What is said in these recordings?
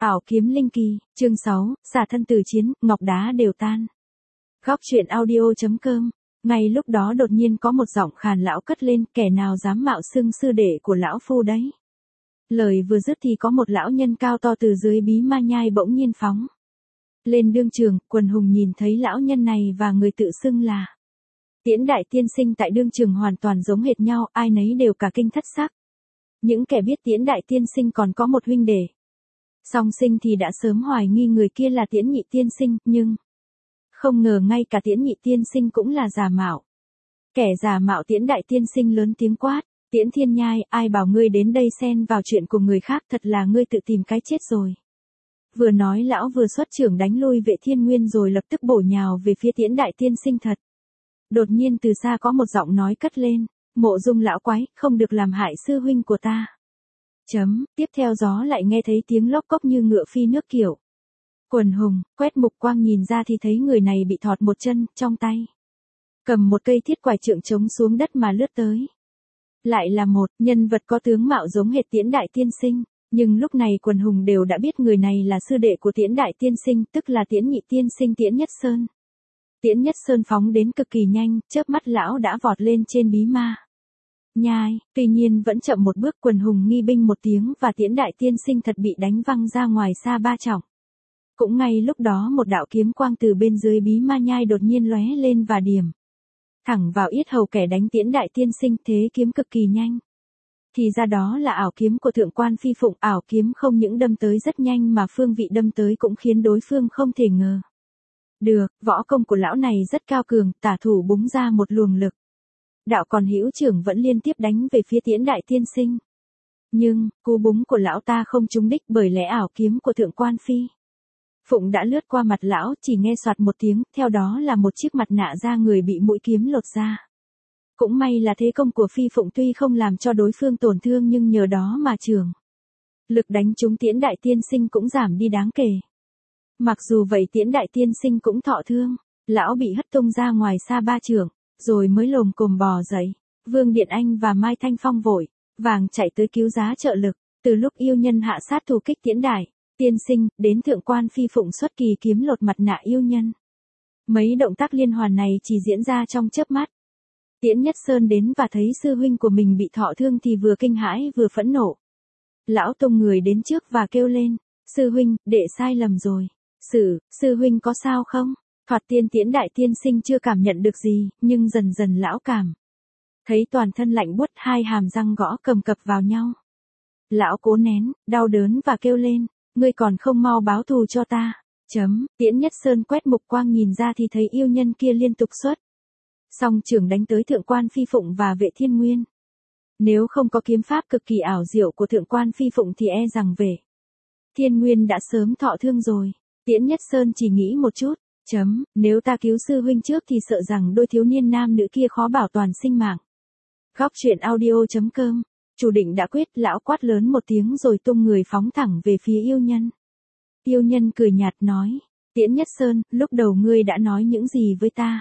Ảo kiếm linh kỳ, chương 6, xả thân từ chiến, ngọc đá đều tan. Góc truyện audio.com. Ngay lúc đó đột nhiên có một giọng khàn lão cất lên, kẻ nào dám mạo xưng sư đệ của lão phu đấy. Lời vừa dứt thì có một lão nhân cao to từ dưới bí ma nhai bỗng nhiên phóng lên đương trường. Quần hùng nhìn thấy lão nhân này và người tự xưng là Tiễn đại tiên sinh tại đương trường hoàn toàn giống hệt nhau, ai nấy đều cả kinh thất sắc. Những kẻ biết Tiễn đại tiên sinh còn có một huynh đệ song sinh thì đã sớm hoài nghi người kia là Tiễn nhị tiên sinh, nhưng không ngờ ngay cả Tiễn nhị tiên sinh cũng là giả mạo. Kẻ giả mạo Tiễn đại tiên sinh lớn tiếng quát: Tiễn Thiên Nhai, ai bảo ngươi đến đây xen vào chuyện của người khác, thật là ngươi tự tìm cái chết rồi. Vừa nói lão vừa xuất chưởng đánh lui Vệ Thiên Nguyên rồi lập tức bổ nhào về phía Tiễn đại tiên sinh thật. Đột nhiên từ xa có một giọng nói cất lên: Mộ Dung lão quái, không được làm hại sư huynh của ta. Tiếp theo gió lại nghe thấy tiếng lốc cốc như ngựa phi nước kiểu. Quần hùng, quét mục quang nhìn ra thì thấy người này bị thọt một chân, trong tay cầm một cây thiết quải trượng chống xuống đất mà lướt tới. Lại là một nhân vật có tướng mạo giống hệt Tiễn đại tiên sinh, nhưng lúc này quần hùng đều đã biết người này là sư đệ của Tiễn đại tiên sinh, tức là Tiễn nhị tiên sinh Tiễn Nhất Sơn. Tiễn Nhất Sơn phóng đến cực kỳ nhanh, chớp mắt lão đã vọt lên trên bí ma nhai, tuy nhiên vẫn chậm một bước. Quần hùng nghi binh một tiếng và Tiễn đại tiên sinh thật bị đánh văng ra ngoài xa ba trượng. Cũng ngay lúc đó một đạo kiếm quang từ bên dưới bí ma nhai đột nhiên lóe lên và điểm thẳng vào yết hầu kẻ đánh Tiễn đại tiên sinh, thế kiếm cực kỳ nhanh. Thì ra đó là ảo kiếm của thượng quan phi phụng, ảo kiếm không những đâm tới rất nhanh mà phương vị đâm tới cũng khiến đối phương không thể ngờ được. Võ công của lão này rất cao cường, tả thủ búng ra một luồng lực đạo còn hữu trưởng vẫn liên tiếp đánh về phía Tiễn đại tiên sinh. Nhưng, cú búng của lão ta không trúng đích, bởi lẽ ảo kiếm của thượng quan phi phụng đã lướt qua mặt lão, chỉ nghe soạt một tiếng, theo đó là một chiếc mặt nạ da người bị mũi kiếm lột ra. Cũng may là thế công của phi phụng tuy không làm cho đối phương tổn thương nhưng nhờ đó mà trường lực đánh trúng Tiễn đại tiên sinh cũng giảm đi đáng kể. Mặc dù vậy Tiễn đại tiên sinh cũng thọ thương, lão bị hất tung ra ngoài xa ba trượng, rồi mới lồm cồm bò dậy. Vương Điện Anh và Mai Thanh Phong vội vàng chạy tới cứu giá trợ lực. Từ lúc yêu nhân hạ sát thủ kích Tiễn đại tiên sinh, đến thượng quan phi phụng xuất kỳ kiếm lột mặt nạ yêu nhân. Mấy động tác liên hoàn này chỉ diễn ra trong chớp mắt. Tiễn Nhất Sơn đến và thấy sư huynh của mình bị thọ thương thì vừa kinh hãi vừa phẫn nộ. Lão tung người đến trước và kêu lên: Sư huynh, đệ sai lầm rồi. Sư huynh có sao không? Thoạt tiên Tiễn đại tiên sinh chưa cảm nhận được gì, nhưng dần dần lão cảm thấy toàn thân lạnh buốt, hai hàm răng gõ cầm cập vào nhau. Lão cố nén đau đớn và kêu lên: Ngươi còn không mau báo thù cho ta. Tiễn Nhất Sơn quét mục quang nhìn ra thì thấy yêu nhân kia liên tục xuất song chưởng đánh tới thượng quan phi phụng và Vệ Thiên Nguyên. Nếu không có kiếm pháp cực kỳ ảo diệu của thượng quan phi phụng thì e rằng Vệ Thiên Nguyên đã sớm thọ thương rồi. Tiễn Nhất Sơn chỉ nghĩ một chút: Nếu ta cứu sư huynh trước thì sợ rằng đôi thiếu niên nam nữ kia khó bảo toàn sinh mạng. Góc truyện audio.com. Chủ định đã quyết, lão quát lớn một tiếng rồi tung người phóng thẳng về phía yêu nhân. Yêu nhân cười nhạt nói: Tiễn Nhất Sơn, lúc đầu ngươi đã nói những gì với ta?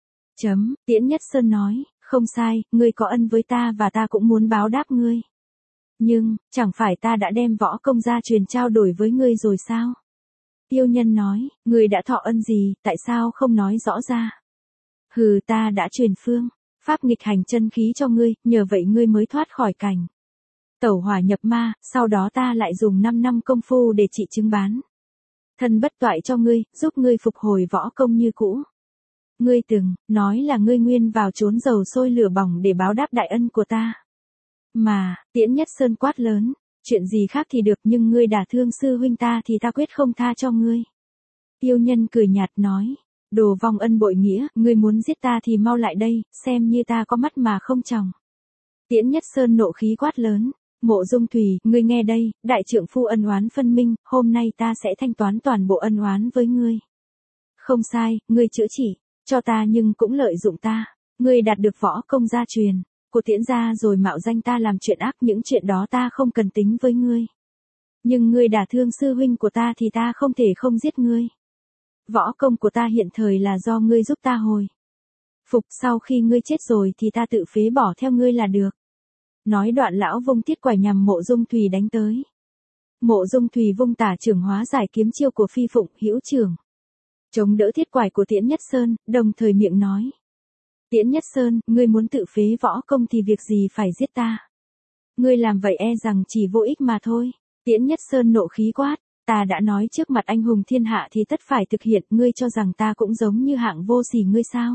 Tiễn Nhất Sơn nói: Không sai, ngươi có ân với ta và ta cũng muốn báo đáp ngươi. Nhưng, chẳng phải ta đã đem võ công gia truyền trao đổi với ngươi rồi sao? Yêu nhân nói: Ngươi đã thọ ân gì, tại sao không nói rõ ra? Hừ, ta đã truyền phương pháp nghịch hành chân khí cho ngươi, nhờ vậy ngươi mới thoát khỏi cảnh tẩu hỏa nhập ma, sau đó ta lại dùng 5 năm công phu để trị chứng bán thân bất toại cho ngươi, giúp ngươi phục hồi võ công như cũ. Ngươi từng nói là ngươi nguyên vào chốn dầu sôi lửa bỏng để báo đáp đại ân của ta. Mà, Tiễn Nhất Sơn quát lớn: Chuyện gì khác thì được, nhưng ngươi đả thương sư huynh ta thì ta quyết không tha cho ngươi. Yêu nhân cười nhạt nói: Đồ vong ân bội nghĩa, ngươi muốn giết ta thì mau lại đây, xem như ta có mắt mà không tròng. Tiễn Nhất Sơn nộ khí quát lớn: Mộ Dung Thùy, ngươi nghe đây, đại trượng phu ân oán phân minh, hôm nay ta sẽ thanh toán toàn bộ ân oán với ngươi. Không sai, ngươi chữa trị cho ta nhưng cũng lợi dụng ta. Ngươi đạt được võ công gia truyền của Tiễn gia rồi mạo danh ta làm chuyện ác, những chuyện đó ta không cần tính với ngươi. Nhưng ngươi đả thương sư huynh của ta thì ta không thể không giết ngươi. Võ công của ta hiện thời là do ngươi giúp ta hồi phục, sau khi ngươi chết rồi thì ta tự phế bỏ theo ngươi là được. Nói đoạn lão vung thiết quải nhằm Mộ Dung Thùy đánh tới. Mộ Dung Thùy vung tả trưởng hóa giải kiếm chiêu của Phi Phụng, hữu trưởng chống đỡ thiết quải của Tiễn Nhất Sơn, đồng thời miệng nói. Tiễn Nhất Sơn, ngươi muốn tự phế võ công thì việc gì phải giết ta. Ngươi làm vậy e rằng chỉ vô ích mà thôi. Tiễn Nhất Sơn nộ khí quát, ta đã nói trước mặt anh hùng thiên hạ thì tất phải thực hiện, ngươi cho rằng ta cũng giống như hạng vô sỉ ngươi sao?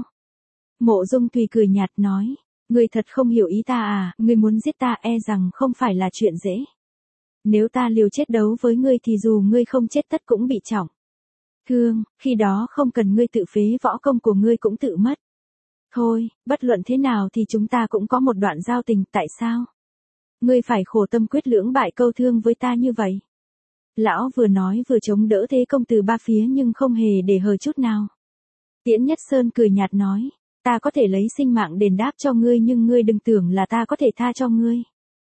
Mộ Dung Thùy cười nhạt nói, ngươi thật không hiểu ý ta à, ngươi muốn giết ta e rằng không phải là chuyện dễ. Nếu ta liều chết đấu với ngươi thì dù ngươi không chết tất cũng bị trọng thương, khi đó không cần ngươi tự phế võ công của ngươi cũng tự mất. Thôi, bất luận thế nào thì chúng ta cũng có một đoạn giao tình, tại sao? Ngươi phải khổ tâm quyết lưỡng bại câu thương với ta như vậy. Lão vừa nói vừa chống đỡ thế công từ ba phía nhưng không hề để hờ chút nào. Tiễn Nhất Sơn cười nhạt nói, ta có thể lấy sinh mạng đền đáp cho ngươi nhưng ngươi đừng tưởng là ta có thể tha cho ngươi.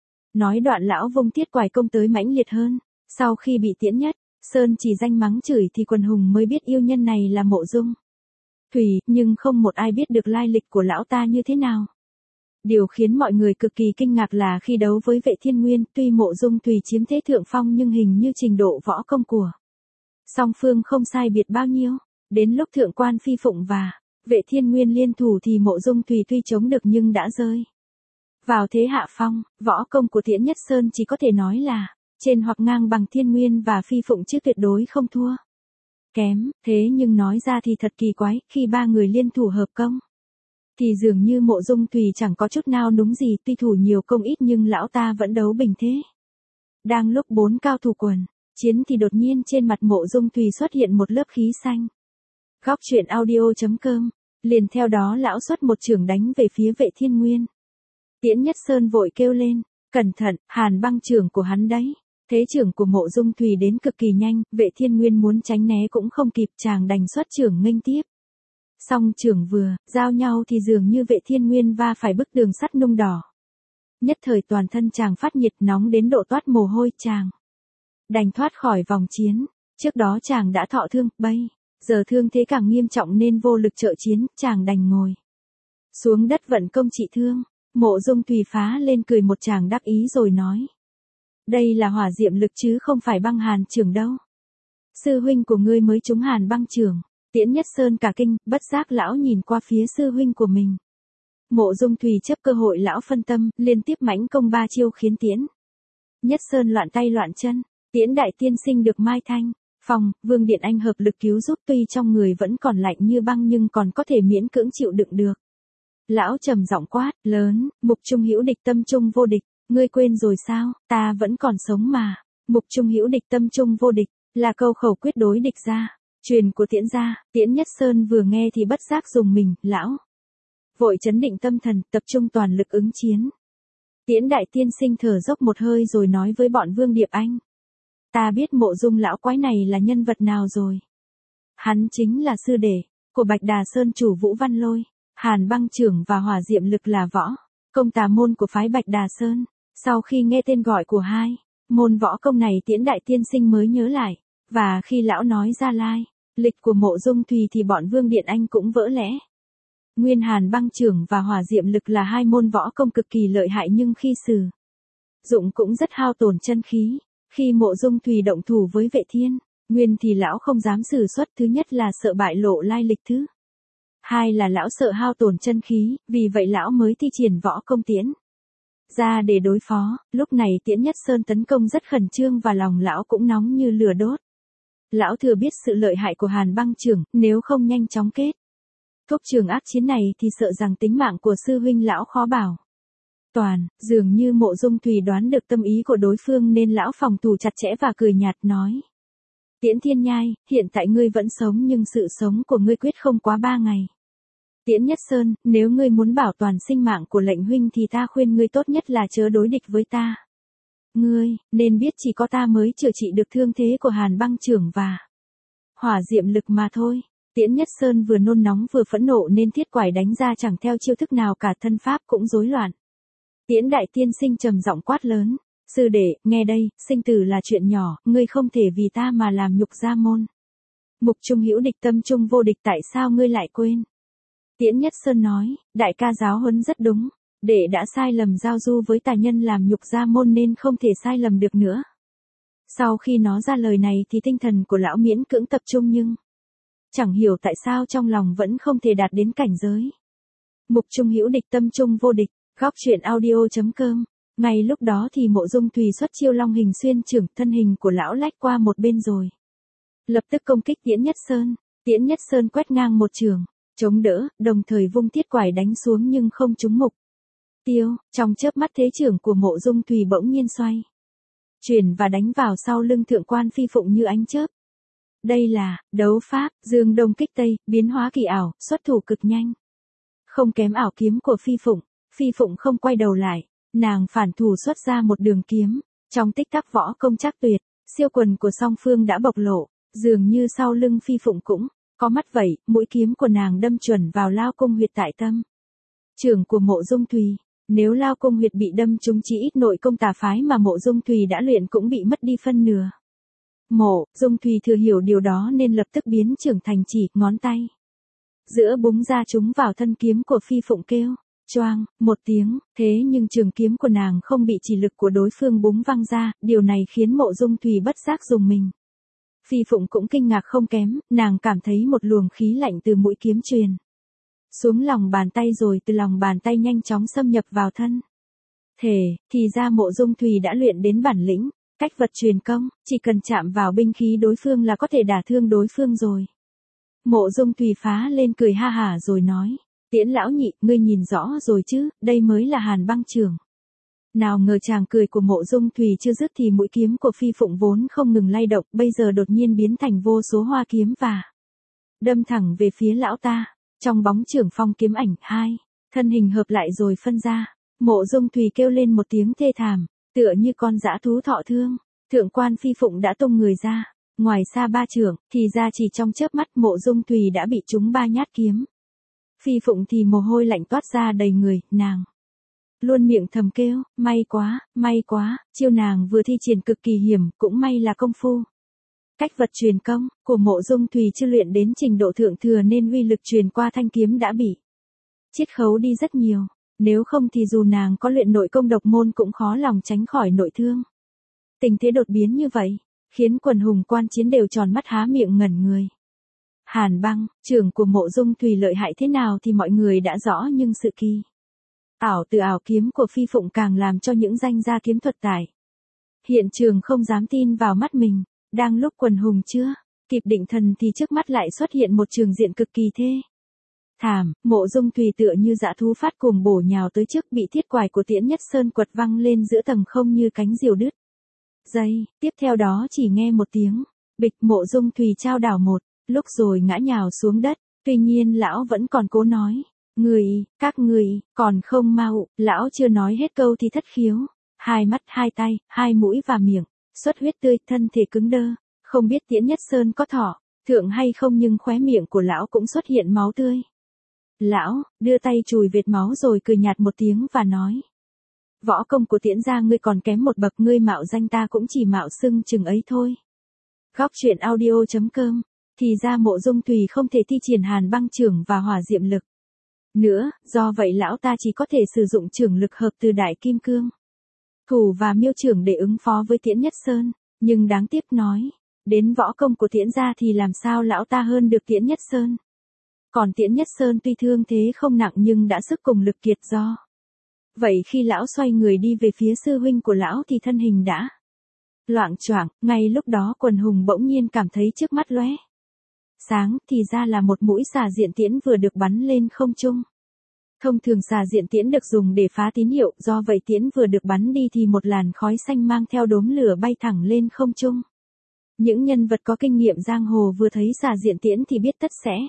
Nói đoạn lão vung thiết quải công tới mãnh liệt hơn. Sau khi bị Tiễn Nhất Sơn chỉ danh mắng chửi thì quần hùng mới biết yêu nhân này là Mộ Dung Thùy, nhưng không một ai biết được lai lịch của lão ta như thế nào. Điều khiến mọi người cực kỳ kinh ngạc là khi đấu với Vệ Thiên Nguyên, tuy Mộ Dung Thùy chiếm thế thượng phong nhưng hình như trình độ võ công của song phương không sai biệt bao nhiêu. Đến lúc thượng quan Phi Phụng và Vệ Thiên Nguyên liên thủ thì Mộ Dung Thùy tuy chống được nhưng đã rơi vào thế hạ phong. Võ công của Tiễn Nhất Sơn chỉ có thể nói là trên hoặc ngang bằng Thiên Nguyên và Phi Phụng chứ tuyệt đối không thua kém. Thế nhưng nói ra thì thật kỳ quái, khi ba người liên thủ hợp công thì dường như Mộ Dung Thùy chẳng có chút nào núng gì, tuy thủ nhiều công ít nhưng lão ta vẫn đấu bình thế. Đang lúc bốn cao thủ quần chiến thì đột nhiên trên mặt Mộ Dung Thùy xuất hiện một lớp khí xanh. Góc truyện audio.com. Liền theo đó lão xuất một chưởng đánh về phía Vệ Thiên Nguyên. Tiễn Nhất Sơn vội kêu lên, cẩn thận, Hàn Băng chưởng của hắn đấy. Thế chưởng của Mộ Dung Thùy đến cực kỳ nhanh, Vệ Thiên Nguyên muốn tránh né cũng không kịp, chàng đành xuất chưởng nghênh tiếp. Song chưởng vừa giao nhau thì dường như Vệ Thiên Nguyên va phải bức tường sắt nung đỏ. Nhất thời toàn thân chàng phát nhiệt nóng đến độ toát mồ hôi, chàng đành thoát khỏi vòng chiến. Trước đó chàng đã thọ thương, bây giờ thương thế càng nghiêm trọng nên vô lực trợ chiến, chàng đành ngồi xuống đất vận công trị thương. Mộ Dung Thùy phá lên cười một tràng đắc ý rồi nói, đây là hỏa diệm lực chứ không phải băng hàn chưởng đâu. Sư huynh của ngươi mới trúng Hàn Băng chưởng. Tiễn Nhất Sơn cả kinh, bất giác lão nhìn qua phía sư huynh của mình. Mộ Dung Thùy chấp cơ hội lão phân tâm, liên tiếp mãnh công ba chiêu khiến Tiễn Nhất Sơn loạn tay loạn chân. Tiễn đại tiên sinh được Mai Thanh Phong, Vương Điện Anh hợp lực cứu giúp, tuy trong người vẫn còn lạnh như băng nhưng còn có thể miễn cưỡng chịu đựng được. Lão trầm giọng quát lớn, Mục Trung hữu địch tâm trung vô địch, ngươi quên rồi sao, ta vẫn còn sống mà. Mục Trung hữu địch tâm trung vô địch là câu khẩu quyết đối địch gia truyền của Tiễn gia. Tiễn Nhất Sơn vừa nghe thì bất giác dùng mình, lão vội chấn định tâm thần, tập trung toàn lực ứng chiến. Tiễn đại tiên sinh thở dốc một hơi rồi nói với bọn Vương Điệp Anh, ta biết Mộ Dung lão quái này là nhân vật nào rồi. Hắn chính là sư đệ của Bạch Đà Sơn chủ Vũ Văn Lôi. Hàn Băng chưởng và hỏa diệm lực là võ công tà môn của phái Bạch Đà Sơn. Sau khi nghe tên gọi của hai môn võ công này, Tiễn đại tiên sinh mới nhớ lại, và khi lão nói ra lai lịch của Mộ Dung Thùy thì bọn Vương Điện Anh cũng vỡ lẽ. Nguyên Hàn Băng chưởng và hỏa diệm lực là hai môn võ công cực kỳ lợi hại nhưng khi sử dụng cũng rất hao tổn chân khí. Khi Mộ Dung Thùy động thủ với Vệ Thiên Nguyên thì lão không dám sử xuất, thứ nhất là sợ bại lộ lai lịch, thứ hai là lão sợ hao tổn chân khí, vì vậy lão mới thi triển võ công Tiễn ra để đối phó. Lúc này Tiễn Nhất Sơn tấn công rất khẩn trương và lòng lão cũng nóng như lửa đốt. Lão thừa biết sự lợi hại của Hàn Băng chưởng, nếu không nhanh chóng kết thúc trường ác chiến này thì sợ rằng tính mạng của sư huynh lão khó bảo toàn. Dường như Mộ Dung Thùy đoán được tâm ý của đối phương nên lão phòng thủ chặt chẽ và cười nhạt nói, Tiễn Thiên Nhai, hiện tại ngươi vẫn sống nhưng sự sống của ngươi quyết không quá 3 ngày. Tiễn Nhất Sơn, nếu ngươi muốn bảo toàn sinh mạng của lệnh huynh thì ta khuyên ngươi tốt nhất là chớ đối địch với ta. Ngươi nên biết chỉ có ta mới chữa trị được thương thế của Hàn Băng chưởng và hỏa diệm lực mà thôi. Tiễn Nhất Sơn vừa nôn nóng vừa phẫn nộ nên thiết quải đánh ra chẳng theo chiêu thức nào cả, thân pháp cũng rối loạn. Tiễn đại tiên sinh trầm giọng quát lớn, sư đệ, nghe đây, sinh tử là chuyện nhỏ, ngươi không thể vì ta mà làm nhục gia môn. Mục Trung hữu địch tâm trung vô địch, tại sao ngươi lại quên? Tiễn Nhất Sơn nói, đại ca giáo huấn rất đúng, đệ đã sai lầm giao du với tà nhân làm nhục gia môn nên không thể sai lầm được nữa. Sau khi nó ra lời này thì tinh thần của lão miễn cưỡng tập trung nhưng chẳng hiểu tại sao trong lòng vẫn không thể đạt đến cảnh giới. Mục trung hữu địch tâm trung vô địch, góc truyện audio.com. Ngay lúc đó thì Mộ Dung Thùy xuất chiêu long hình xuyên trưởng, thân hình của lão lách qua một bên rồi. Lập tức công kích Tiễn Nhất Sơn. Tiễn Nhất Sơn quét ngang một trường, chống đỡ, đồng thời vung thiết quải đánh xuống nhưng không trúng mục tiêu. Trong chớp mắt thế trưởng của Mộ Dung Thùy bỗng nhiên xoay chuyển và đánh vào sau lưng Thượng Quan Phi Phụng như ánh chớp. Đây là đấu pháp Dương Đông kích Tây, biến hóa kỳ ảo, xuất thủ cực nhanh. Không kém ảo kiếm của Phi Phụng. Phi Phụng không quay đầu lại, nàng phản thủ xuất ra một đường kiếm. Trong tích tắc võ công chắc tuyệt, siêu quần của song phương đã bộc lộ, dường như sau lưng Phi Phụng cũng có mắt vậy. Mũi kiếm của nàng đâm chuẩn vào lao cung huyệt tại tâm trưởng của Mộ Dung Thùy. Nếu lao cung huyệt bị đâm trúng, chỉ ít nội công tà phái mà Mộ Dung Thùy đã luyện cũng bị mất đi phân nửa. Mộ Dung Thùy thừa hiểu điều đó nên lập tức biến trưởng thành chỉ ngón tay giữa búng ra trúng vào thân kiếm của Phi Phụng, kêu choang một tiếng. Thế nhưng trường kiếm của nàng không bị chỉ lực của đối phương búng văng ra, điều này khiến Mộ Dung Thùy bất giác rùng mình. Phi Phụng cũng kinh ngạc không kém, nàng cảm thấy một luồng khí lạnh từ mũi kiếm truyền xuống lòng bàn tay rồi từ lòng bàn tay nhanh chóng xâm nhập vào thân thể. Thì ra Mộ Dung Thùy đã luyện đến bản lĩnh cách vật truyền công, chỉ cần chạm vào binh khí đối phương là có thể đả thương đối phương rồi. Mộ Dung Thùy phá lên cười ha hả rồi nói, Tiễn lão nhị, ngươi nhìn rõ rồi chứ, đây mới là Hàn Băng Trưởng. Nào ngờ chàng cười của Mộ Dung Thùy chưa dứt thì mũi kiếm của Phi Phụng vốn không ngừng lay động, bây giờ đột nhiên biến thành vô số hoa kiếm và đâm thẳng về phía lão ta. Trong bóng trưởng phong kiếm ảnh, hai thân hình hợp lại rồi phân ra. Mộ Dung Thùy kêu lên một tiếng thê thảm, tựa như con dã thú thọ thương. Thượng Quan Phi Phụng đã tung người ra, ngoài xa ba trưởng, thì ra chỉ trong chớp mắt Mộ Dung Thùy đã bị trúng 3 nhát kiếm. Phi Phụng thì mồ hôi lạnh toát ra đầy người, nàng luôn miệng thầm kêu, may quá, chiêu nàng vừa thi triển cực kỳ hiểm, cũng may là công phu cách vật truyền công của Mộ Dung Thùy chưa luyện đến trình độ thượng thừa nên uy lực truyền qua thanh kiếm đã bị chiết khấu đi rất nhiều. Nếu không thì dù nàng có luyện nội công độc môn cũng khó lòng tránh khỏi nội thương. Tình thế đột biến như vậy, khiến quần hùng quan chiến đều tròn mắt há miệng ngẩn người. Hàn Băng, trưởng của Mộ Dung Thùy lợi hại thế nào thì mọi người đã rõ, nhưng sự kỳ ảo từ ảo kiếm của Phi Phụng càng làm cho những danh gia kiếm thuật tại hiện trường không dám tin vào mắt mình. Đang lúc quần hùng chưa kịp định thần thì trước mắt lại xuất hiện một trường diện cực kỳ thê thảm. Mộ Dung Thùy tựa như dã thú phát cuồng bổ nhào tới trước, bị thiết quải của Tiễn Nhất Sơn quật văng lên giữa tầng không như cánh diều đứt dây. Tiếp theo đó chỉ nghe một tiếng bịch, Mộ Dung Thùy chao đảo một lúc rồi ngã nhào xuống đất. Tuy nhiên lão vẫn còn cố nói, các người còn không mau. Lão chưa nói hết câu thì thất khiếu, hai mắt, hai tay, hai mũi và miệng xuất huyết tươi, thân thể cứng đơ. Không biết Tiễn Nhất Sơn có thọ thượng hay không nhưng khóe miệng của lão cũng xuất hiện máu tươi. Lão đưa tay chùi vệt máu rồi cười nhạt một tiếng và nói, võ công của Tiễn gia ngươi còn kém một bậc, ngươi mạo danh ta cũng chỉ mạo xưng chừng ấy thôi. Góc truyện audio.com. Thì ra Mộ Dung Thùy không thể thi triển Hàn Băng Trưởng và hỏa diệm lực nữa, do vậy lão ta chỉ có thể sử dụng trưởng lực hợp từ Đại Kim Cương Thủ và Miêu Trưởng để ứng phó với Tiễn Nhất Sơn. Nhưng đáng tiếc nói, đến võ công của Tiễn gia thì làm sao lão ta hơn được Tiễn Nhất Sơn. Còn Tiễn Nhất Sơn tuy thương thế không nặng nhưng đã sức cùng lực kiệt do. Vậy khi lão xoay người đi về phía sư huynh của lão thì thân hình đã loạng choạng. Ngay lúc đó quần hùng bỗng nhiên cảm thấy trước mắt lóe sáng, thì ra là một mũi xà diện tiễn vừa được bắn lên không trung. Thông thường xà diện tiễn được dùng để phá tín hiệu, do vậy tiễn vừa được bắn đi thì một làn khói xanh mang theo đốm lửa bay thẳng lên không trung. Những nhân vật có kinh nghiệm giang hồ vừa thấy xà diện tiễn thì biết tất sẽ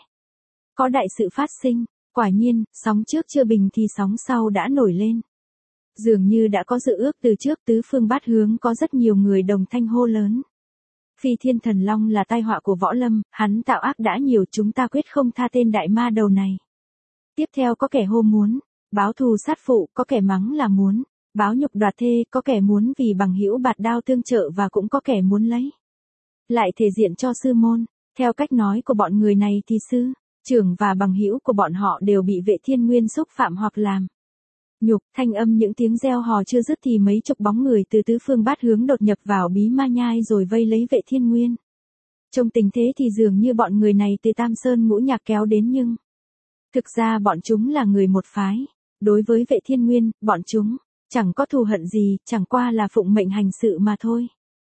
có đại sự phát sinh. Quả nhiên, sóng trước chưa bình thì sóng sau đã nổi lên. Dường như đã có dự ước từ trước, tứ phương bát hướng có rất nhiều người đồng thanh hô lớn. Phi Thiên Thần Long là tai họa của võ lâm, hắn tạo ác đã nhiều, chúng ta quyết không tha tên đại ma đầu này. Tiếp theo có kẻ hô muốn báo thù sát phụ, có kẻ mắng là muốn báo nhục đoạt thê, có kẻ muốn vì bằng hữu bạt đao tương trợ và cũng có kẻ muốn lấy lại thể diện cho sư môn. Theo cách nói của bọn người này thì sư trưởng và bằng hữu của bọn họ đều bị Vệ Thiên Nguyên xúc phạm hoặc làm Nhục, thanh âm những tiếng reo hò chưa dứt thì mấy chục bóng người từ tứ phương bát hướng đột nhập vào bí ma nhai rồi vây lấy Vệ Thiên Nguyên. Trong tình thế thì dường như bọn người này từ Tam Sơn Ngũ Nhạc kéo đến nhưng thực ra bọn chúng là người một phái. Đối với Vệ Thiên Nguyên, bọn chúng chẳng có thù hận gì, chẳng qua là phụng mệnh hành sự mà thôi.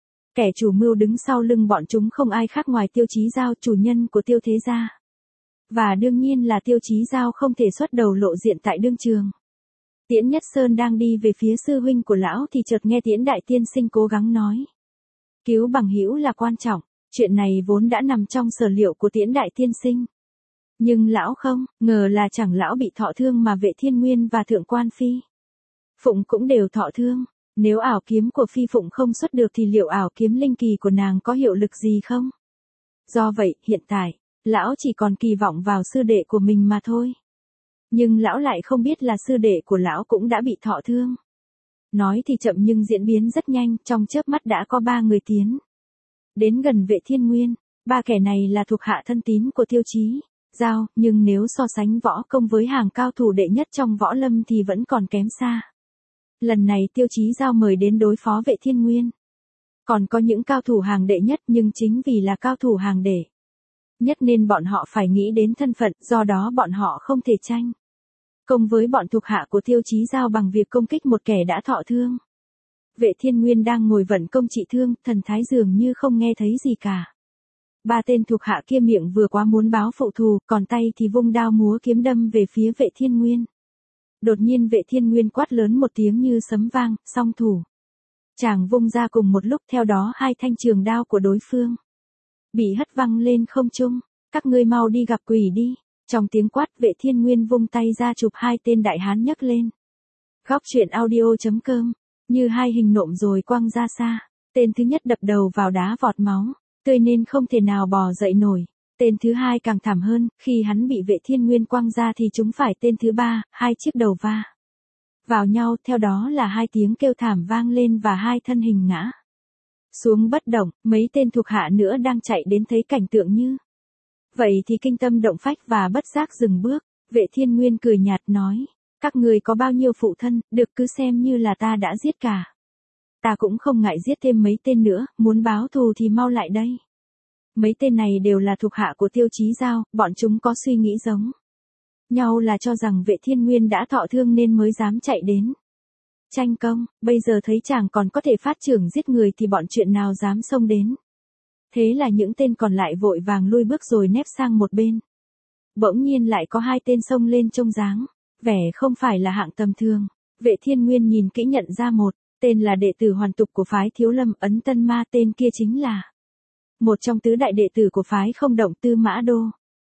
Kẻ chủ mưu đứng sau lưng bọn chúng không ai khác ngoài Tiêu Chí Giao, chủ nhân của Tiêu Thế Gia. Và đương nhiên là Tiêu Chí Giao không thể xuất đầu lộ diện tại đương trường. Tiễn Nhất Sơn đang đi về phía sư huynh của lão thì chợt nghe Tiễn Đại Tiên Sinh cố gắng nói. Cứu bằng hữu là quan trọng, chuyện này vốn đã nằm trong sở liệu của Tiễn Đại Tiên Sinh. Nhưng lão không ngờ là chẳng lão bị thọ thương mà Vệ Thiên Nguyên và Thượng Quan Phi Phụng cũng đều thọ thương. Nếu ảo kiếm của Phi Phụng không xuất được thì liệu ảo kiếm linh kỳ của nàng có hiệu lực gì không? Do vậy, hiện tại, lão chỉ còn kỳ vọng vào sư đệ của mình mà thôi. Nhưng lão lại không biết là sư đệ của lão cũng đã bị thọ thương. Nói thì chậm nhưng diễn biến rất nhanh, trong chớp mắt đã có 3 người tiến đến gần Vệ Thiên Nguyên. 3 kẻ này là thuộc hạ thân tín của Tiêu Chí Giao, nhưng nếu so sánh võ công với hàng cao thủ đệ nhất trong võ lâm thì vẫn còn kém xa. Lần này Tiêu Chí Giao mời đến đối phó Vệ Thiên Nguyên. Còn có những cao thủ hàng đệ nhất, nhưng chính vì là cao thủ hàng đệ nhất nên bọn họ phải nghĩ đến thân phận, do đó bọn họ không thể tranh công với bọn thuộc hạ của Tiêu Chí Giao bằng việc công kích một kẻ đã thọ thương. Vệ Thiên Nguyên đang ngồi vận công trị thương, thần thái dường như không nghe thấy gì cả. 3 tên thuộc hạ kia miệng vừa quá muốn báo phụ thù, còn tay thì vung đao múa kiếm đâm về phía Vệ Thiên Nguyên. Đột nhiên Vệ Thiên Nguyên quát lớn một tiếng như sấm vang, song thủ chàng vung ra cùng một lúc, theo đó 2 thanh trường đao của đối phương bị hất văng lên không trung. Các ngươi mau đi gặp quỷ đi. Trong tiếng quát, Vệ Thiên Nguyên vung tay ra chụp 2 tên đại hán nhấc lên. Góc truyện audio.com, như 2 hình nộm rồi quăng ra xa. Tên thứ nhất đập đầu vào đá vọt máu tươi nên không thể nào bò dậy nổi. Tên thứ hai càng thảm hơn, khi hắn bị Vệ Thiên Nguyên quăng ra thì chúng phải tên thứ 3, 2 chiếc đầu va vào nhau, theo đó là 2 tiếng kêu thảm vang lên và 2 thân hình ngã xuống bất động. Mấy tên thuộc hạ nữa đang chạy đến thấy cảnh tượng như vậy thì kinh tâm động phách và bất giác dừng bước. Vệ Thiên Nguyên cười nhạt nói, các người có bao nhiêu phụ thân, được cứ xem như là ta đã giết cả. Ta cũng không ngại giết thêm mấy tên nữa, muốn báo thù thì mau lại đây. Mấy tên này đều là thuộc hạ của Tiêu Chí Giao, bọn chúng có suy nghĩ giống nhau là cho rằng Vệ Thiên Nguyên đã thọ thương nên mới dám chạy đến tranh công, bây giờ thấy chàng còn có thể phát trưởng giết người thì bọn chuyện nào dám xông đến. Thế là những tên còn lại vội vàng lui bước rồi nép sang một bên. Bỗng nhiên lại có 2 tên xông lên trông dáng vẻ không phải là hạng tầm thường. Vệ Thiên Nguyên nhìn kỹ nhận ra một tên là đệ tử hoàn tục của phái Thiếu Lâm Ấn Tân Ma, tên kia chính là một trong tứ đại đệ tử của phái Không Động, Tư Mã Đô.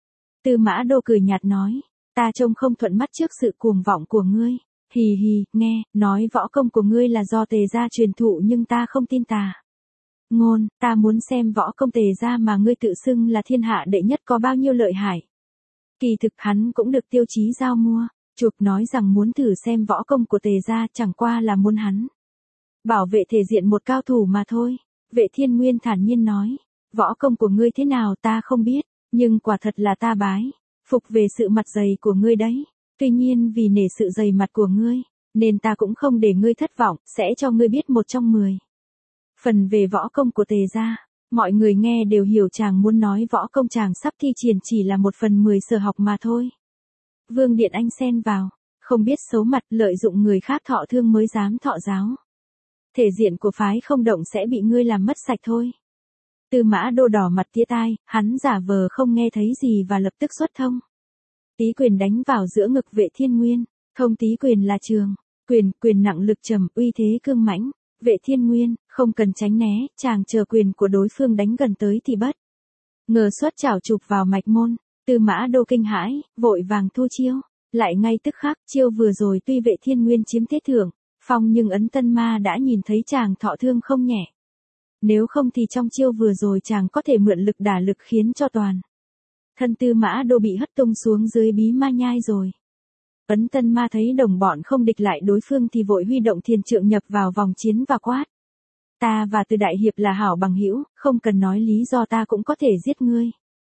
Tư Mã Đô cười nhạt nói, ta trông không thuận mắt trước sự cuồng vọng của ngươi. Hì hì, nghe, nói võ công của ngươi là do Tề gia truyền thụ nhưng ta không tin tà ngôn, ta muốn xem võ công Tề gia mà ngươi tự xưng là thiên hạ đệ nhất có bao nhiêu lợi hại. Kỳ thực hắn cũng được Tiêu Chí Giao mua chuộc, nói rằng muốn thử xem võ công của Tề gia, chẳng qua là muốn hắn bảo vệ thể diện một cao thủ mà thôi. Vệ Thiên Nguyên thản nhiên nói, võ công của ngươi thế nào ta không biết, nhưng quả thật là ta bái phục về sự mặt dày của ngươi đấy. Tuy nhiên vì nể sự dày mặt của ngươi, nên ta cũng không để ngươi thất vọng, sẽ cho ngươi biết 1 trong 10 phần về võ công của Tề gia. Mọi người nghe đều hiểu chàng muốn nói võ công chàng sắp thi triển chỉ là 1/10 sở học mà thôi. Vương Điện Anh xen vào, không biết xấu mặt, lợi dụng người khác thọ thương mới dám thọ giáo. Thể diện của phái Không Động sẽ bị ngươi làm mất sạch thôi. Tư Mã Đô đỏ mặt tía tai, hắn giả vờ không nghe thấy gì và lập tức xuất thông tí quyền đánh vào giữa ngực Vệ Thiên Nguyên. Thông tí quyền là trường quyền nặng lực trầm, uy thế cương mãnh. Vệ Thiên Nguyên không cần tránh né, chàng chờ quyền của đối phương đánh gần tới thì bất ngờ xuất chảo chụp vào mạch môn. Tư Mã Đô kinh hãi, vội vàng thu chiêu lại ngay tức khắc. Chiêu vừa rồi tuy Vệ Thiên Nguyên chiếm thế thượng phong nhưng Ấn Tân Ma đã nhìn thấy chàng thọ thương không nhẹ. Nếu không thì trong chiêu vừa rồi chàng có thể mượn lực đả lực khiến cho toàn thân Tư Mã Đô bị hất tung xuống dưới bí ma nhai rồi. Ấn Tân Ma thấy đồng bọn không địch lại đối phương thì vội huy động thiền trượng nhập vào vòng chiến và quát, ta và Từ đại hiệp là hảo bằng hữu, không cần nói lý do ta cũng có thể giết ngươi.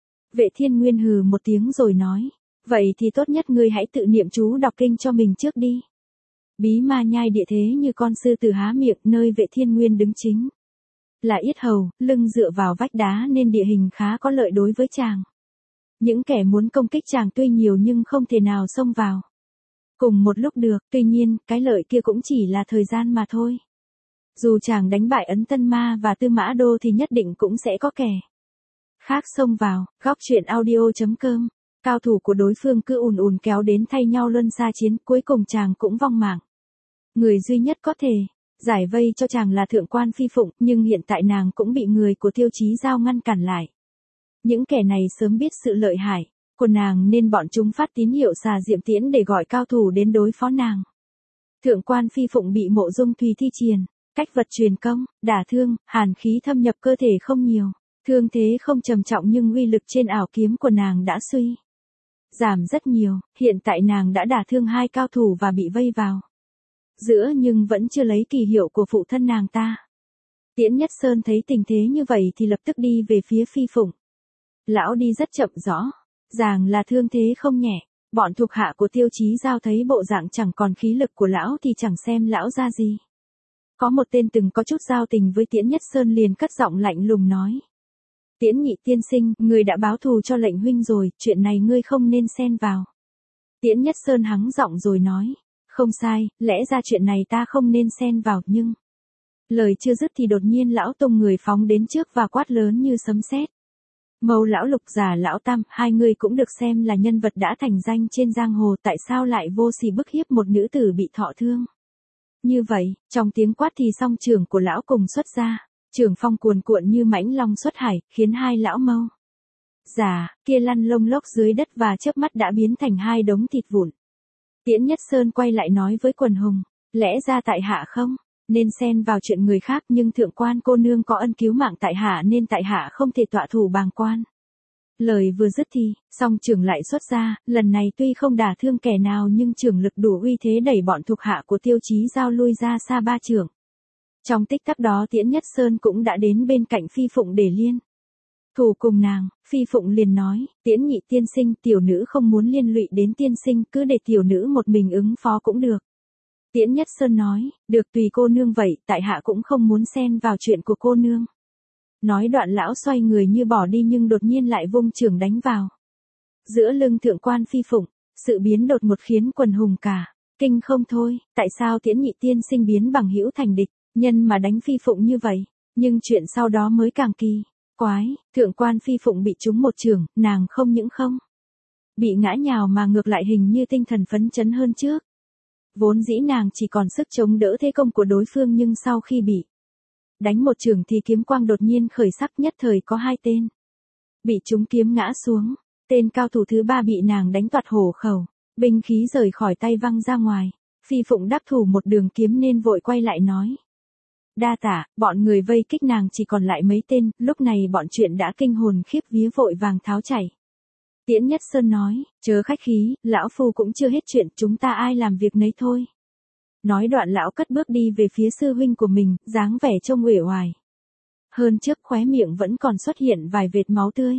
Vệ Thiên Nguyên hừ một tiếng rồi nói, vậy thì tốt nhất ngươi hãy tự niệm chú đọc kinh cho mình trước đi. Bí ma nhai địa thế như con sư tử há miệng, nơi Vệ Thiên Nguyên đứng chính là yết hầu, lưng dựa vào vách đá nên địa hình khá có lợi đối với chàng. Những kẻ muốn công kích chàng tuy nhiều nhưng không thể nào xông vào cùng một lúc được, tuy nhiên, cái lợi kia cũng chỉ là thời gian mà thôi. Dù chàng đánh bại Ấn Tân Ma và Tư Mã Đô thì nhất định cũng sẽ có kẻ khác xông vào. Góc truyện audio.com. Cao thủ của đối phương cứ ùn ùn kéo đến thay nhau luân xa chiến, cuối cùng chàng cũng vong mạng. Người duy nhất có thể giải vây cho chàng là Thượng quan Phi Phụng, nhưng hiện tại nàng cũng bị người của Tiêu Chí Giao ngăn cản lại. Những kẻ này sớm biết sự lợi hại của nàng nên bọn chúng phát tín hiệu xà diệm tiễn để gọi cao thủ đến đối phó nàng. Thượng quan Phi Phụng bị Mộ Dung Thùy thi triển cách vật truyền công, đả thương, hàn khí thâm nhập cơ thể không nhiều, thương thế không trầm trọng nhưng uy lực trên ảo kiếm của nàng đã suy giảm rất nhiều, hiện tại nàng đã đả thương 2 cao thủ và bị vây vào giữa nhưng vẫn chưa lấy kỳ hiệu của phụ thân nàng ta. Tiễn Nhất Sơn thấy tình thế như vậy thì lập tức đi về phía Phi Phụng. Lão đi rất chậm rõ ràng là thương thế không nhẹ, bọn thuộc hạ của Tiêu Chí Giao thấy bộ dạng chẳng còn khí lực của lão thì chẳng xem lão ra gì. Có một tên từng có chút giao tình với Tiễn Nhất Sơn liền cất giọng lạnh lùng nói. Tiễn Nhị tiên sinh, người đã báo thù cho lệnh huynh rồi, chuyện này ngươi không nên xen vào. Tiễn Nhất Sơn hắng giọng rồi nói. Không sai, lẽ ra chuyện này ta không nên xen vào, nhưng... Lời chưa dứt thì đột nhiên lão Tông người phóng đến trước và quát lớn như sấm sét. Mâu lão Lục già lão Tam, hai người cũng được xem là nhân vật đã thành danh trên giang hồ, tại sao lại vô sỉ bức hiếp một nữ tử bị thọ thương? Như vậy, trong tiếng quát thì song trưởng của lão cùng xuất ra, trưởng phong cuồn cuộn như mãnh long xuất hải, khiến 2 lão mâu già kia lăn lông lốc dưới đất và chớp mắt đã biến thành 2 đống thịt vụn. Tiễn Nhất Sơn quay lại nói với quần hùng, lẽ ra tại hạ không nên xen vào chuyện người khác, nhưng thượng quan cô nương có ân cứu mạng tại hạ nên tại hạ không thể tọa thủ bàng quan. Lời vừa dứt thì, song trưởng lại xuất ra, lần này tuy không đả thương kẻ nào nhưng trưởng lực đủ uy thế đẩy bọn thuộc hạ của Tiêu Chí Giao lui ra xa 3 trượng. Trong tích tắc đó Tiễn Nhất Sơn cũng đã đến bên cạnh Phi Phụng để liên thủ cùng nàng. Phi Phụng liền nói, Tiễn Nhị tiên sinh, tiểu nữ không muốn liên lụy đến tiên sinh, cứ để tiểu nữ một mình ứng phó cũng được. Tiễn Nhất Sơn nói, được tùy cô nương vậy, tại hạ cũng không muốn xen vào chuyện của cô nương. Nói đoạn lão xoay người như bỏ đi nhưng đột nhiên lại vung chưởng đánh vào giữa lưng thượng quan Phi Phụng. Sự biến đột ngột khiến quần hùng cả kinh không thôi, tại sao Tiễn Nhị tiên sinh biến bằng hữu thành địch, nhân mà đánh Phi Phụng như vậy? Nhưng chuyện sau đó mới càng kỳ quái, thượng quan Phi Phụng bị trúng một chưởng, nàng không những không bị ngã nhào mà ngược lại hình như tinh thần phấn chấn hơn trước. Vốn dĩ nàng chỉ còn sức chống đỡ thế công của đối phương, nhưng sau khi bị đánh một chưởng thì kiếm quang đột nhiên khởi sắc, nhất thời có 2 tên bị trúng kiếm ngã xuống. Tên cao thủ thứ 3 bị nàng đánh toạc hổ khẩu, binh khí rời khỏi tay văng ra ngoài. Phi Phụng đáp thủ một đường kiếm nên vội quay lại nói. Đa tạ, bọn người vây kích nàng chỉ còn lại mấy tên, lúc này bọn chuyện đã kinh hồn khiếp vía vội vàng tháo chạy. Tiễn Nhất Sơn nói, chớ khách khí, lão phu cũng chưa hết chuyện, chúng ta ai làm việc nấy thôi. Nói đoạn lão cất bước đi về phía sư huynh của mình, dáng vẻ trông uể oải hơn trước, khóe miệng vẫn còn xuất hiện vài vệt máu tươi.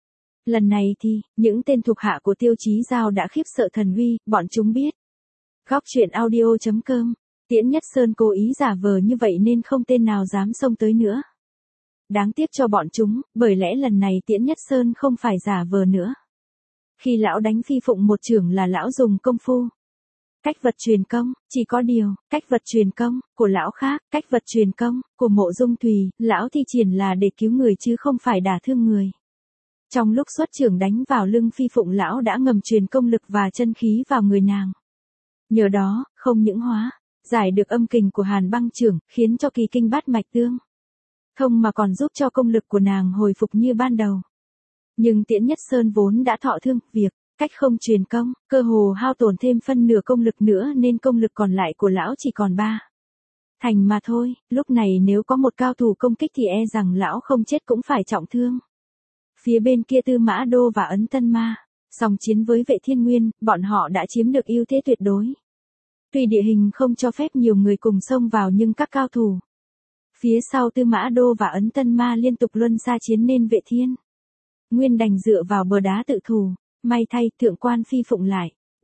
Lần này thì, những tên thuộc hạ của Tiêu Chí Giao đã khiếp sợ thần uy, bọn chúng biết. Góc truyện audio.com. Tiễn Nhất Sơn cố ý giả vờ như vậy nên không tên nào dám xông tới nữa. Đáng tiếc cho bọn chúng, bởi lẽ lần này Tiễn Nhất Sơn không phải giả vờ nữa. Khi lão đánh Phi Phụng một chưởng là lão dùng công phu cách vật truyền công, chỉ có điều, cách vật truyền công của lão khác, cách vật truyền công của Mộ Dung Thùy, lão thi triển là để cứu người chứ không phải đả thương người. Trong lúc xuất chưởng đánh vào lưng Phi Phụng, lão đã ngầm truyền công lực và chân khí vào người nàng. Nhờ đó, không những hóa giải được âm kình của Hàn Băng chưởng, khiến cho kỳ kinh bát mạch tương thông mà còn giúp cho công lực của nàng hồi phục như ban đầu. Nhưng Tiễn Nhất Sơn vốn đã thọ thương, việc cách không truyền công, cơ hồ hao tổn thêm phân nửa công lực nữa nên công lực còn lại của lão chỉ còn 3 thành mà thôi. Lúc này nếu có một cao thủ công kích thì e rằng lão không chết cũng phải trọng thương. Phía bên kia Tư Mã Đô và Ấn Tân Ma song chiến với Vệ Thiên Nguyên, bọn họ đã chiếm được ưu thế tuyệt đối. Tuy địa hình không cho phép nhiều người cùng xông vào nhưng các cao thủ phía sau Tư Mã Đô và Ấn Tân Ma liên tục luân xa chiến nên Vệ Thiên Nguyên đành dựa vào bờ đá tự thủ. May thay, thượng quan Phi Phụng lại